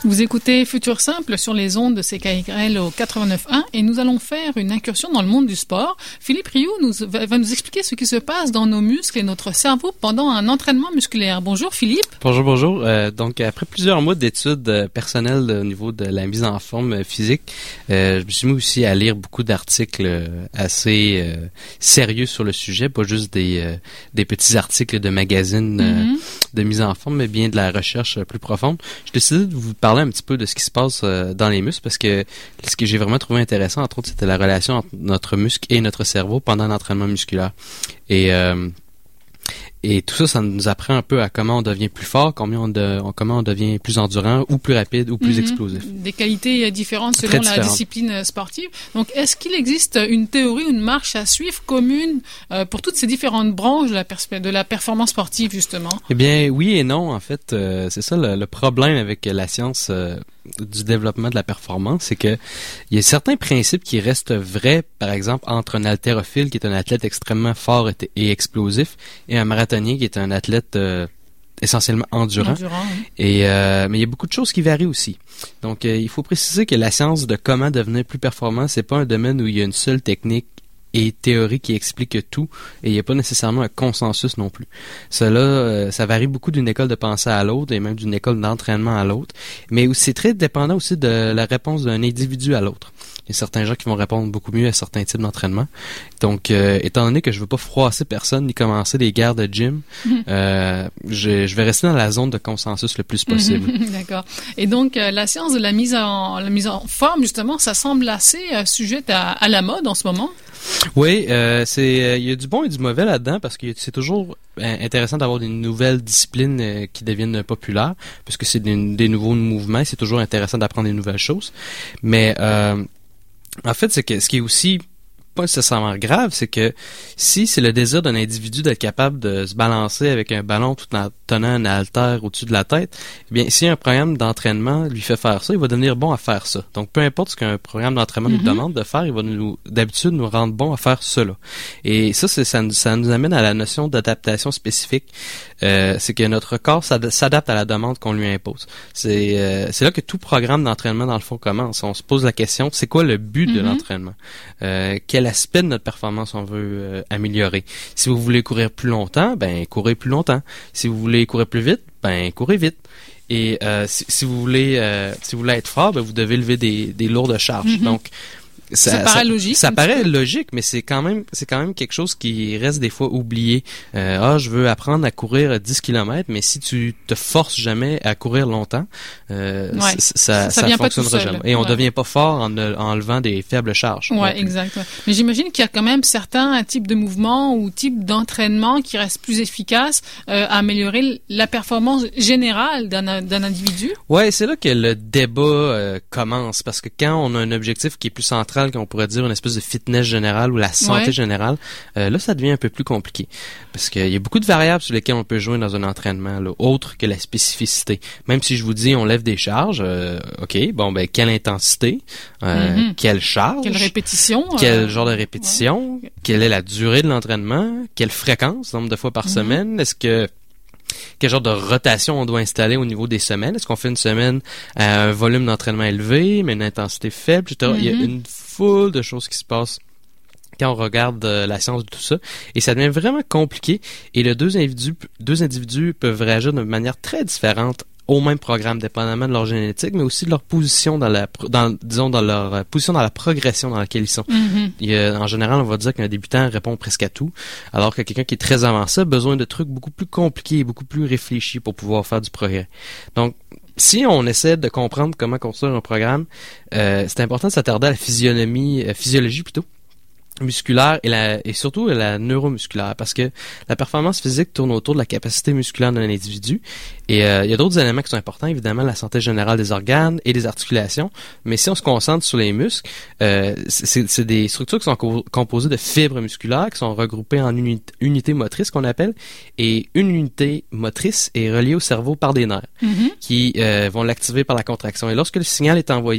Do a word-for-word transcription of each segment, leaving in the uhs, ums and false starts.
Vous écoutez Futur Simple sur les ondes de C K Y L au quatre-vingt-neuf point un et nous allons faire une incursion dans le monde du sport. Philippe Rioux nous, va, va nous expliquer ce qui se passe dans nos muscles et notre cerveau pendant un entraînement musculaire. Bonjour Philippe. Bonjour, bonjour. Euh, donc après plusieurs mois d'études euh, personnelles au niveau de la mise en forme euh, physique, euh, je me suis mis aussi à lire beaucoup d'articles euh, assez euh, sérieux sur le sujet, pas juste des, euh, des petits articles de magazines euh, mm-hmm. de mise en forme, mais bien de la recherche euh, plus profonde. J'ai décidé de vous parler un petit peu de ce qui se passe euh, dans les muscles parce que ce que j'ai vraiment trouvé intéressant, entre autres, c'était la relation entre notre muscle et notre cerveau pendant l'entraînement musculaire. Et euh, Et tout ça, ça nous apprend un peu à comment on devient plus fort, combien on de, comment on devient plus endurant ou plus rapide ou plus mm-hmm. explosif. Des qualités différentes selon la discipline sportive. Donc, est-ce qu'il existe une théorie, une marche à suivre commune euh, pour toutes ces différentes branches de la, perspe- de la performance sportive, justement? Eh bien, oui et non. En fait, euh, c'est ça le, le problème avec la science euh, du développement de la performance, c'est que il y a certains principes qui restent vrais, par exemple, entre un haltérophile qui est un athlète extrêmement fort et, et explosif et un marathonien qui est un athlète euh, essentiellement endurant. endurant oui. Et euh, mais il y a beaucoup de choses qui varient aussi. Donc, euh, il faut préciser que la science de comment devenir plus performant, c'est pas un domaine où il y a une seule technique et théorie qui explique tout, et il n'y a pas nécessairement un consensus non plus. Cela, euh, ça varie beaucoup d'une école de pensée à l'autre, et même d'une école d'entraînement à l'autre, mais c'est très dépendant aussi de la réponse d'un individu à l'autre. Il y a certains gens qui vont répondre beaucoup mieux à certains types d'entraînement. Donc, euh, étant donné que je veux pas froisser personne ni commencer des guerres de gym, mm-hmm. euh, je, je vais rester dans la zone de consensus le plus possible. Mm-hmm. D'accord. Et donc, euh, la science de la mise en la mise en forme, justement, ça semble assez euh, sujette à, à la mode en ce moment. Oui, euh, c'est il euh, y a du bon et du mauvais là-dedans parce que c'est toujours euh, intéressant d'avoir des nouvelles disciplines euh, qui deviennent populaires parce que c'est des, des nouveaux mouvements, c'est toujours intéressant d'apprendre des nouvelles choses. Mais euh, en fait, c'est que ce qui est aussi pas nécessairement grave, c'est que si c'est le désir d'un individu d'être capable de se balancer avec un ballon tout en tenant un haltère au-dessus de la tête, eh bien, si un programme d'entraînement lui fait faire ça, il va devenir bon à faire ça. Donc, peu importe ce qu'un programme d'entraînement mm-hmm. nous demande de faire, il va nous, d'habitude, nous rendre bon à faire cela. Et ça, c'est, ça, ça nous amène à la notion d'adaptation spécifique. Euh, c'est que notre corps s'adapte à la demande qu'on lui impose. C'est, euh, c'est là que tout programme d'entraînement, dans le fond, commence. On se pose la question, c'est quoi le but mm-hmm. de l'entraînement? Euh, quel aspect de notre performance on veut euh, améliorer? Si vous voulez courir plus longtemps, ben courez plus longtemps. Si vous voulez courir plus vite, ben courez vite. Et euh, si, si vous voulez euh, si vous voulez être fort, ben vous devez lever des, des lourdes charges. Mm-hmm. Donc ça, ça paraît ça, logique. Ça paraît logique, mais c'est quand même c'est quand même quelque chose qui reste des fois oublié. Euh, ah, je veux apprendre à courir dix kilomètres, mais si tu te forces jamais à courir longtemps, euh, ouais. ça ça, ça, ça fonctionnera jamais. Et on ouais. devient pas fort en, en levant des faibles charges. Ouais, donc, exact. Ouais. Mais j'imagine qu'il y a quand même certains types de mouvements ou types d'entraînement qui restent plus efficaces euh, à améliorer la performance générale d'un d'un individu. Ouais, c'est là que le débat euh, commence parce que quand on a un objectif qui est plus central, qu'on pourrait dire une espèce de fitness générale ou la santé ouais. générale, euh, là, ça devient un peu plus compliqué. Parce qu'il y a beaucoup de variables sur lesquelles on peut jouer dans un entraînement, là, autre que la spécificité. Même si je vous dis, on lève des charges, euh, OK, bon, ben, quelle intensité, euh, mm-hmm. quelle charge, quelle répétition, quel euh... genre de répétition, ouais. quelle est la durée de l'entraînement, quelle fréquence, nombre de fois par mm-hmm. semaine, est-ce que quel genre de rotation on doit installer au niveau des semaines? Est-ce qu'on fait une semaine à un volume d'entraînement élevé, mais une intensité faible, et cetera. Mm-hmm. Il y a une foule de choses qui se passent quand on regarde euh, la science de tout ça. Et ça devient vraiment compliqué. Et les deux individus, deux individus peuvent réagir de manière très différente au même programme, dépendamment de leur génétique, mais aussi de leur position dans la, dans, disons, dans leur euh, position dans la progression dans laquelle ils sont. Mm-hmm. Il y a, en général, on va dire qu'un débutant répond presque à tout, alors que quelqu'un qui est très avancé a besoin de trucs beaucoup plus compliqués et beaucoup plus réfléchis pour pouvoir faire du progrès. Donc, si on essaie de comprendre comment construire un programme, euh, c'est important de s'attarder à la physionomie, euh, physiologie plutôt, musculaire et, la, et surtout la neuromusculaire, parce que la performance physique tourne autour de la capacité musculaire d'un individu. Et euh, il y a d'autres éléments qui sont importants, évidemment, la santé générale des organes et des articulations. Mais si on se concentre sur les muscles, euh, c'est, c'est des structures qui sont co- composées de fibres musculaires qui sont regroupées en uni- unités motrices qu'on appelle. Et une unité motrice est reliée au cerveau par des nerfs mm-hmm. qui euh, vont l'activer par la contraction. Et lorsque le signal est envoyé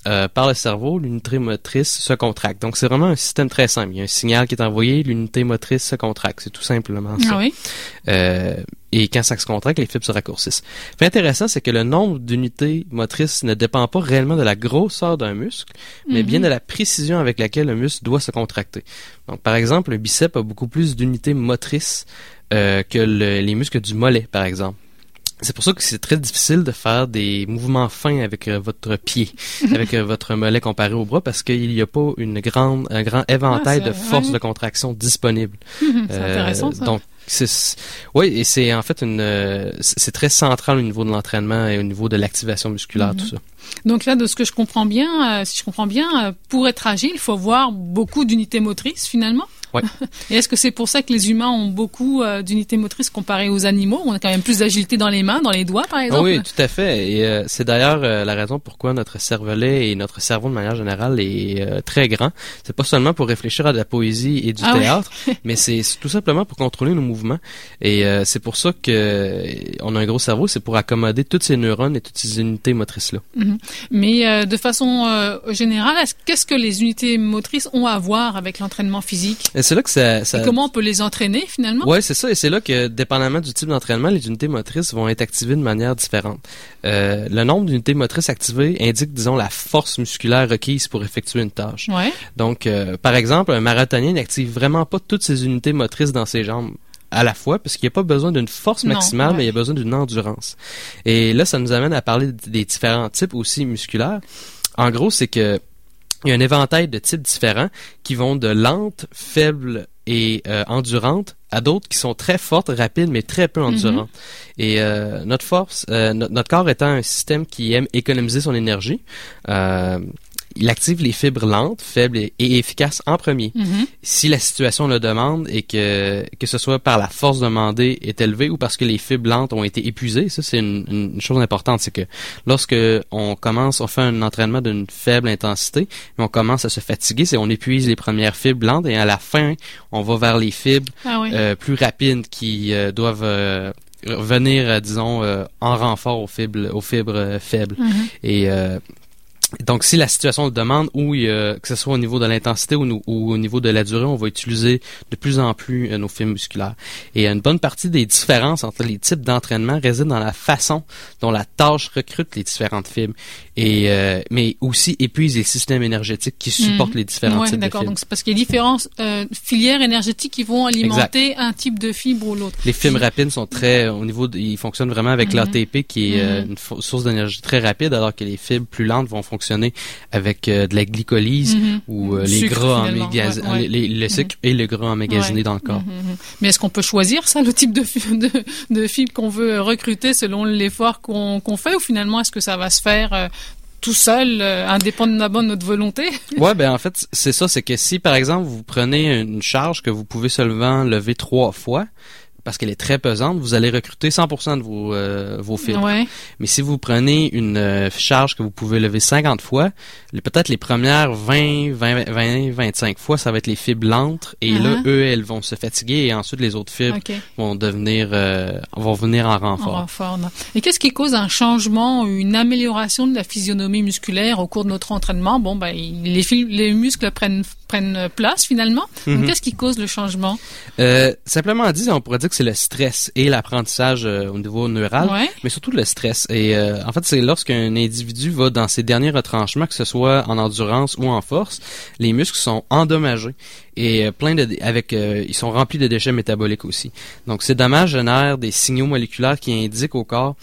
euh, par le cerveau, l'unité motrice se contracte. Donc, c'est vraiment un système très simple. Il y a un signal qui est envoyé, l'unité motrice se contracte. C'est tout simplement ça. Ah oui. Euh, et quand ça se contracte, les fibres se raccourcissent. Ce qui est intéressant, c'est que le nombre d'unités motrices ne dépend pas réellement de la grosseur d'un muscle, mais mm-hmm. bien de la précision avec laquelle le muscle doit se contracter. Donc, par exemple, le biceps a beaucoup plus d'unités motrices euh, que le, les muscles du mollet, par exemple. C'est pour ça que c'est très difficile de faire des mouvements fins avec euh, votre pied, avec euh, votre mollet comparé au bras, parce qu'il n'y a pas une grande, un grand éventail ah, de force ouais. de contraction disponible. C'est euh, intéressant, ça. Donc, c'est, oui, et c'est en fait une, euh, c'est très central au niveau de l'entraînement et au niveau de l'activation musculaire, mm-hmm. tout ça. Donc là, de ce que je comprends bien, euh, si je comprends bien, euh, pour être agile, il faut avoir beaucoup d'unités motrices, finalement. Ouais. Et est-ce que c'est pour ça que les humains ont beaucoup euh, d'unités motrices comparées aux animaux? On a quand même plus d'agilité dans les mains, dans les doigts, par exemple. Oui, tout à fait. Et euh, c'est d'ailleurs euh, la raison pourquoi notre cervelet et notre cerveau de manière générale est euh, très grand. C'est pas seulement pour réfléchir à de la poésie et du ah théâtre, oui. mais c'est tout simplement pour contrôler nos mouvements. Et euh, c'est pour ça que euh, on a un gros cerveau, c'est pour accommoder toutes ces neurones et toutes ces unités motrices-là. Mm-hmm. Mais euh, de façon euh, générale, est-ce, qu'est-ce que les unités motrices ont à voir avec l'entraînement physique? Et c'est là que ça, ça... Et comment on peut les entraîner finalement? Oui, c'est ça. Et c'est là que, dépendamment du type d'entraînement, les unités motrices vont être activées de manière différente. Euh, le nombre d'unités motrices activées indique, disons, la force musculaire requise pour effectuer une tâche. Ouais. Donc, euh, par exemple, un marathonien n'active vraiment pas toutes ses unités motrices dans ses jambes à la fois, parce qu'il n'y a pas besoin d'une force maximale, non, ouais. mais il y a besoin d'une endurance. Et là, ça nous amène à parler des différents types aussi musculaires. En gros, c'est que il y a un éventail de types différents qui vont de lentes, faibles et euh, endurantes à d'autres qui sont très fortes, rapides, mais très peu endurantes. Mm-hmm. Et euh, notre force, euh, no- notre corps étant un système qui aime économiser son énergie, euh, il active les fibres lentes, faibles et, et efficaces en premier. Mm-hmm. Si la situation le demande et que que ce soit par la force demandée est élevée ou parce que les fibres lentes ont été épuisées, ça c'est une, une chose importante, c'est que lorsque on commence, on fait un entraînement d'une faible intensité, mais on commence à se fatiguer, c'est on épuise les premières fibres lentes et à la fin, on va vers les fibres ah oui. euh, plus rapides qui euh, doivent euh, venir, euh, disons, euh, en renfort aux fibres, aux fibres euh, faibles. Mm-hmm. Et euh, donc, si la situation le demande, ou euh, que ce soit au niveau de l'intensité ou, ou au niveau de la durée, on va utiliser de plus en plus euh, nos fibres musculaires. Et une bonne partie des différences entre les types d'entraînement réside dans la façon dont la tâche recrute les différentes fibres, et euh, mais aussi épuise les systèmes énergétiques qui supportent mmh. les différents ouais, types d'accord. de fibres. Donc, c'est parce qu'il y a différentes euh, filières énergétiques qui vont alimenter exact. Un type de fibre ou l'autre. Les fibres rapides sont très, au niveau, de, ils fonctionnent vraiment avec mmh. l'A T P qui est mmh. euh, une f- source d'énergie très rapide, alors que les fibres plus lentes vont fonctionner avec euh, de la glycolyse mm-hmm. ou euh, les sucre, gras emmagas- ouais, ouais. les, le sucre mm-hmm. et le gras emmagasiné ouais. dans le corps. Mm-hmm. Mais est-ce qu'on peut choisir ça, le type de, de, de fibre qu'on veut recruter selon l'effort qu'on, qu'on fait, ou finalement est-ce que ça va se faire euh, tout seul, euh, indépendamment de notre volonté? Ouais, ben en fait, c'est ça, c'est que si par exemple vous prenez une charge que vous pouvez seulement lever trois fois, parce qu'elle est très pesante, vous allez recruter cent pour cent de vos, euh, vos fibres. Ouais. Mais si vous prenez une euh, charge que vous pouvez lever cinquante fois, les, peut-être les premières vingt, vingt, vingt, vingt-cinq fois, ça va être les fibres lentes. Et uh-huh. là, eux, elles vont se fatiguer et ensuite les autres fibres okay. vont devenir, euh, vont venir en renfort. En renfort, non. Et qu'est-ce qui cause un changement, une amélioration de la physionomie musculaire au cours de notre entraînement? Bon, ben, les, fil- les muscles prennent, prennent place finalement. Mm-hmm. Donc, qu'est-ce qui cause le changement? Euh, simplement dit, on pourrait dire que c'est le stress et l'apprentissage euh, au niveau neural, ouais. mais surtout le stress. Et euh, en fait, c'est lorsqu'un individu va dans ses derniers retranchements, que ce soit en endurance ou en force, les muscles sont endommagés et euh, plein de avec euh, ils sont remplis de déchets métaboliques aussi. Donc ces dommages génèrent des signaux moléculaires qui indiquent au corps: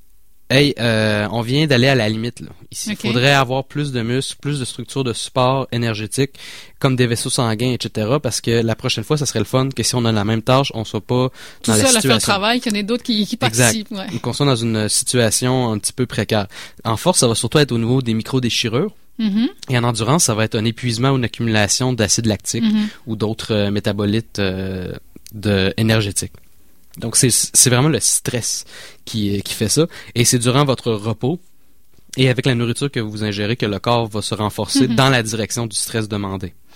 hey, euh, on vient d'aller à la limite là. Ici, il okay. faudrait avoir plus de muscles, plus de structures de support énergétique, comme des vaisseaux sanguins, et cetera. Parce que la prochaine fois, ça serait le fun que si on a la même tâche, on soit pas tout dans la seul situation. à faire le travail, qu'il y en ait d'autres qui, qui participent. Exact. Ouais. Qu'on soit dans une situation un petit peu précaire. En force, ça va surtout être au niveau des micro-déchirures. Mm-hmm. Et en endurance, ça va être un épuisement ou une accumulation d'acide lactique mm-hmm. ou d'autres euh, métabolites euh, de, énergétiques. Donc, c'est, c'est vraiment le stress qui, qui fait ça. Et c'est durant votre repos et avec la nourriture que vous ingérez que le corps va se renforcer mm-hmm. dans la direction du stress demandé.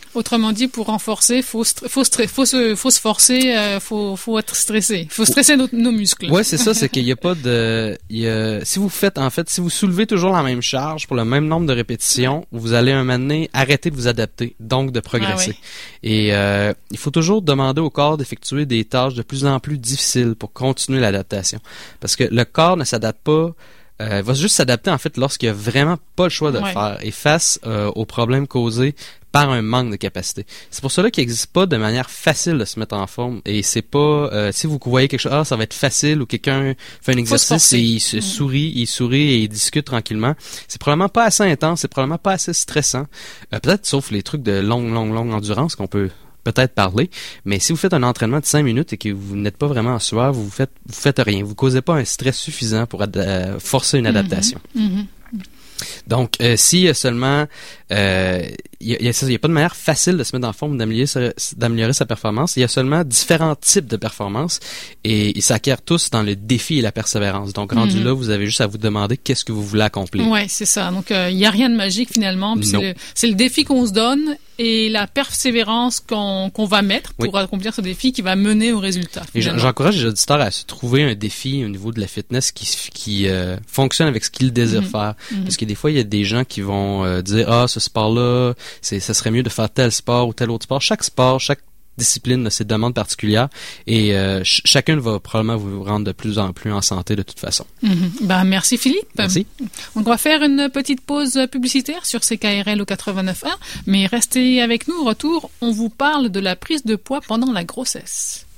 Autrement dit, pour renforcer, faut stre- faut, stre- faut se faut se forcer, euh, faut faut être stressé, faut stresser nos, nos muscles. Ouais, c'est ça, c'est qu'il y a pas de, il y a, si vous faites, en fait, si vous soulevez toujours la même charge pour le même nombre de répétitions, vous allez un moment donné arrêter de vous adapter, donc de progresser. Ah oui. Et euh, il faut toujours demander au corps d'effectuer des tâches de plus en plus difficiles pour continuer l'adaptation, parce que le corps ne s'adapte pas. Euh, il va juste s'adapter en fait lorsqu'il n'y a vraiment pas le choix de Ouais. le faire et face euh, aux problèmes causés par un manque de capacité. C'est pour cela qu'il n'existe pas de manière facile de se mettre en forme et c'est pas euh, si vous voyez quelque chose, ah ça va être facile ou quelqu'un fait un exercice et il se mmh. sourit, il sourit et il discute tranquillement. C'est probablement pas assez intense, c'est probablement pas assez stressant. Euh, peut-être sauf les trucs de longue longue longue endurance qu'on peut peut-être parler, mais si vous faites un entraînement de cinq minutes et que vous n'êtes pas vraiment en sueur, vous faites vous faites rien, vous causez pas un stress suffisant pour ad- euh, forcer une adaptation. Mmh. Mmh. Donc, euh, s'il y a seulement, euh, il y a, il y a, il y a pas de manière facile de se mettre en forme, d'améliorer sa, d'améliorer sa performance. Il y a seulement différents types de performances et ils s'acquièrent tous dans le défi et la persévérance. Donc, rendu Mhm. là, vous avez juste à vous demander qu'est-ce que vous voulez accomplir. Ouais, c'est ça. Donc, il euh, y a rien de magique finalement. Puis c'est, Non. le, c'est le défi qu'on se donne et la persévérance qu'on, qu'on va mettre pour Oui. accomplir ce défi qui va mener au résultat. Et finalement. j'encourage les auditeurs à se trouver un défi au niveau de la fitness qui, qui euh, fonctionne avec ce qu'ils désirent Mhm. faire. Mhm. Parce que des fois, il y a des gens qui vont euh, dire « Ah, ce sport-là, c'est, ça serait mieux de faire tel sport ou tel autre sport. » Chaque sport, chaque discipline a ses demandes particulières et euh, ch- chacun va probablement vous rendre de plus en plus en santé de toute façon. Mhm. Ben, merci Philippe. Merci. Donc, on va faire une petite pause publicitaire sur C K R L au quatre-vingt-neuf point un, mais restez avec nous. Au retour, on vous parle de la prise de poids pendant la grossesse.